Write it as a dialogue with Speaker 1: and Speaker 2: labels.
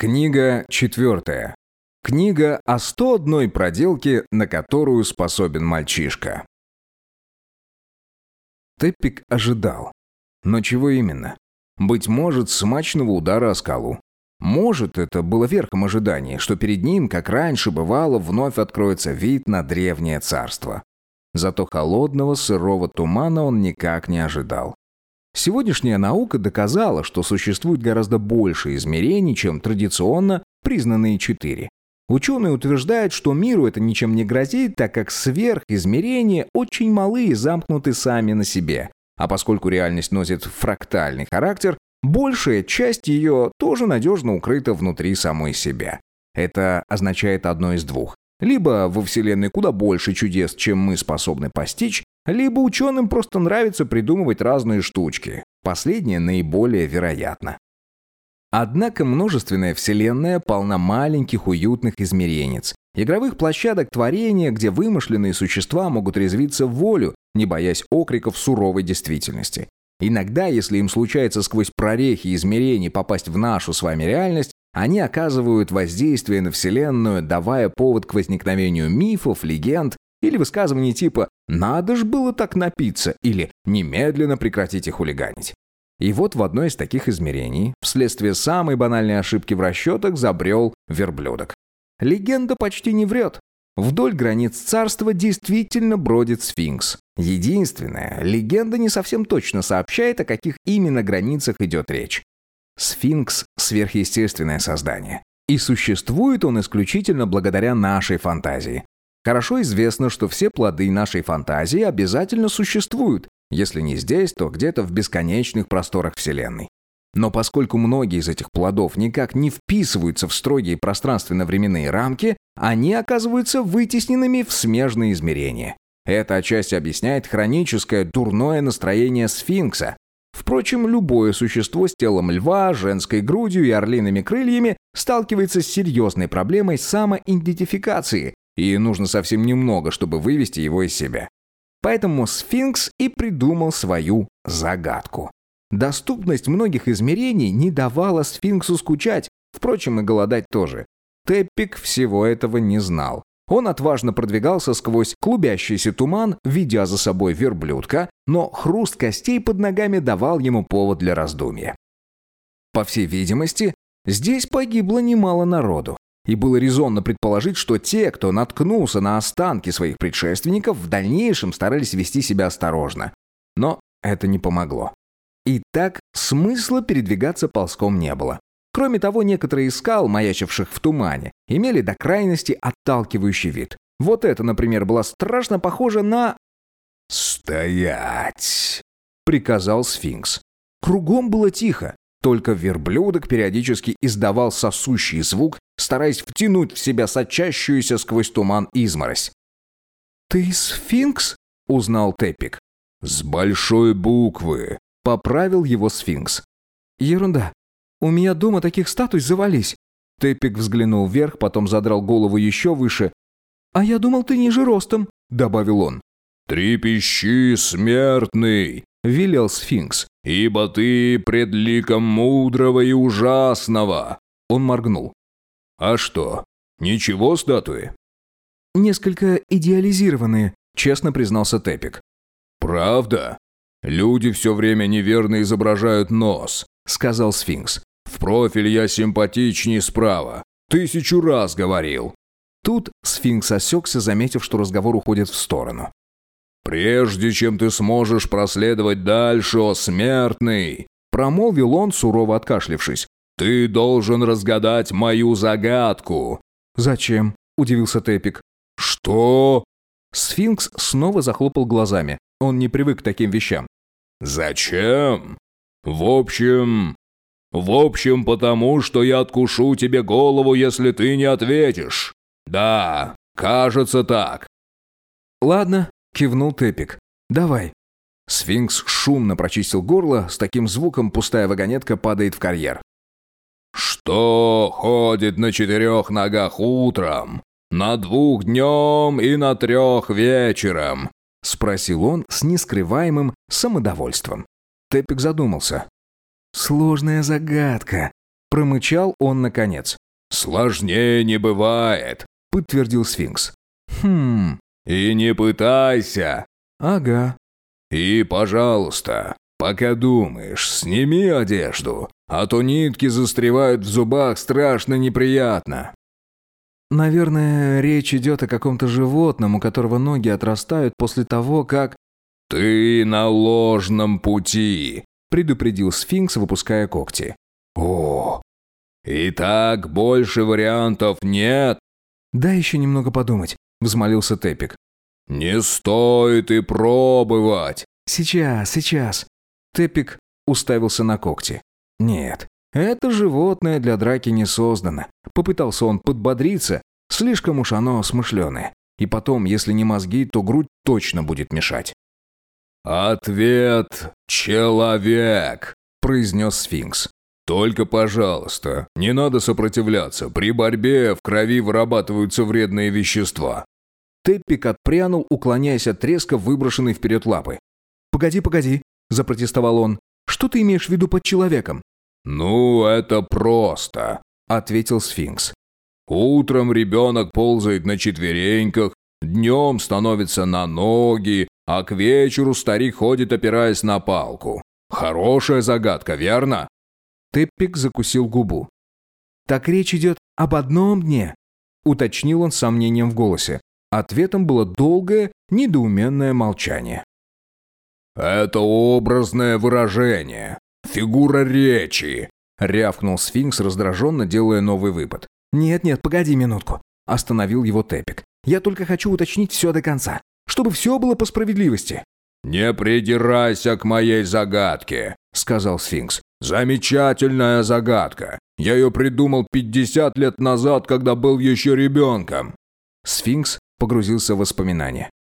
Speaker 1: Книга 4. Книга о 101 проделке, на которую способен мальчишка. Теппик ожидал. Но чего именно? Быть может, смачного удара о скалу. Может, это было верхом ожиданий, что перед ним, как раньше бывало, вновь откроется вид на древнее царство. Зато холодного, сырого тумана он никак не ожидал. Сегодняшняя наука доказала, что существует гораздо больше измерений, чем традиционно признанные 4. Ученые утверждают, что миру это ничем не грозит, так как сверхизмерения очень малы и замкнуты сами на себе. А поскольку реальность носит фрактальный характер, большая часть ее тоже надежно укрыта внутри самой себя. Это означает одно из двух. Либо во Вселенной куда больше чудес, чем мы способны постичь, либо ученым просто нравится придумывать разные штучки. Последнее наиболее вероятно. Однако множественная Вселенная полна маленьких уютных измеренец, игровых площадок творения, где вымышленные существа могут резвиться в волю, не боясь окриков суровой действительности. Иногда, если им случается сквозь прорехи измерений попасть в нашу с вами реальность, они оказывают воздействие на Вселенную, давая повод к возникновению мифов, легенд или высказываний типа «надо ж было так напиться» или «немедленно прекратите хулиганить». И вот в одно из таких измерений, вследствие самой банальной ошибки в расчетах, забрел верблюдок. Легенда почти не врет. Вдоль границ царства действительно бродит сфинкс. Единственное, легенда не совсем точно сообщает, о каких именно границах идет речь. Сфинкс – сверхъестественное создание. И существует он исключительно благодаря нашей фантазии. Хорошо известно, что все плоды нашей фантазии обязательно существуют, если не здесь, то где-то в бесконечных просторах Вселенной. Но поскольку многие из этих плодов никак не вписываются в строгие пространственно-временные рамки, они оказываются вытесненными в смежные измерения. Это отчасти объясняет хроническое дурное настроение сфинкса. Впрочем, любое существо с телом льва, женской грудью и орлиными крыльями сталкивается с серьезной проблемой самоидентификации, и нужно совсем немного, чтобы вывести его из себя. Поэтому сфинкс и придумал свою загадку. Доступность многих измерений не давала сфинксу скучать, впрочем, и голодать тоже. Теппик всего этого не знал. Он отважно продвигался сквозь клубящийся туман, ведя за собой верблюдка, но хруст костей под ногами давал ему повод для раздумья. По всей видимости, здесь погибло немало народу, и было резонно предположить, что те, кто наткнулся на останки своих предшественников, в дальнейшем старались вести себя осторожно. Но это не помогло. Итак, смысла передвигаться ползком не было. Кроме того, некоторые из скал, маячивших в тумане, имели до крайности отталкивающий вид. Вот это, например, была страшно похожа на... «Стоять!» — приказал сфинкс. Кругом было тихо, только верблюдок периодически издавал сосущий звук, стараясь втянуть в себя сочащуюся сквозь туман изморозь. «Ты сфинкс?» — узнал Теппик. «С большой буквы», — поправил его сфинкс. «Ерунда. У меня дома таких статуй завались». Теппик взглянул вверх, потом задрал голову еще выше. «А я думал, ты ниже ростом», — добавил он.
Speaker 2: «Трепещи, смертный», —
Speaker 1: велел сфинкс.
Speaker 2: «ибо ты пред ликом мудрого и ужасного».
Speaker 1: Он моргнул.
Speaker 2: «А что, ничего статуи?»
Speaker 1: «Несколько идеализированные», — честно признался Теппик.
Speaker 2: «Правда? Люди все время неверно изображают нос», — сказал сфинкс. «В профиль я симпатичней справа. 1000 раз говорил».
Speaker 1: Тут сфинкс осекся, заметив, что разговор уходит в сторону.
Speaker 2: «Прежде чем ты сможешь проследовать дальше, о смертный», —
Speaker 1: промолвил он, сурово откашлившись,
Speaker 2: — «ты должен разгадать мою загадку».
Speaker 1: «Зачем?» — удивился Теппик.
Speaker 2: «Что?»
Speaker 1: Сфинкс снова захлопал глазами. Он не привык к таким вещам.
Speaker 2: «Зачем? В общем, потому что я откушу тебе голову, если ты не ответишь. Да, кажется так».
Speaker 1: «Ладно», — кивнул Теппик. «Давай». Сфинкс шумно прочистил горло, с таким звуком пустая вагонетка падает в карьер.
Speaker 2: «Что ходит на 4 ногах утром, на 2 днем и на 3 вечером?» — спросил он с нескрываемым самодовольством. Теппик задумался. «Сложная загадка»,
Speaker 1: Промычал он наконец.
Speaker 2: «Сложнее не бывает», — подтвердил сфинкс. «И не пытайся».
Speaker 1: «Ага».
Speaker 2: «И, пожалуйста, пока думаешь, сними одежду, а то нитки застревают в зубах страшно неприятно».
Speaker 1: «Наверное, речь идет о каком-то животном, у которого ноги отрастают после того, как...»
Speaker 2: «Ты на ложном пути»,
Speaker 1: — предупредил сфинкс, выпуская когти.
Speaker 2: «О, и так больше вариантов нет?»
Speaker 1: «Дай еще немного подумать», — взмолился Теппик.
Speaker 2: «Не стоит и пробовать».
Speaker 1: Сейчас». Теппик уставился на когти. «Нет, это животное для драки не создано». Попытался он подбодриться, слишком уж оно смышленое. И потом, если не мозги, то грудь точно будет мешать.
Speaker 2: «Ответ – человек», – произнес сфинкс. «Только, пожалуйста, не надо сопротивляться. При борьбе в крови вырабатываются вредные вещества».
Speaker 1: Теппик отпрянул, уклоняясь от резко выброшенной вперед лапы. «Погоди», – запротестовал он. «Что ты имеешь в виду под человеком?»
Speaker 2: «Ну, это просто», – ответил сфинкс. «Утром ребенок ползает на четвереньках, днем становится на ноги, а к вечеру старик ходит, опираясь на палку. Хорошая загадка, верно?»
Speaker 1: Теппик закусил губу. «Так речь идет об одном дне», – уточнил он с сомнением в голосе. Ответом было долгое, недоуменное молчание.
Speaker 2: «Это образное выражение, фигура речи», – рявкнул сфинкс, раздраженно делая новый выпад.
Speaker 1: «Нет, погоди минутку», – остановил его Теппик. «Я только хочу уточнить все до конца, чтобы все было по справедливости».
Speaker 2: «Не придирайся к моей загадке», – сказал сфинкс. «Замечательная загадка. Я ее придумал 50 лет назад, когда был еще ребенком».
Speaker 1: Сфинкс погрузился в воспоминания.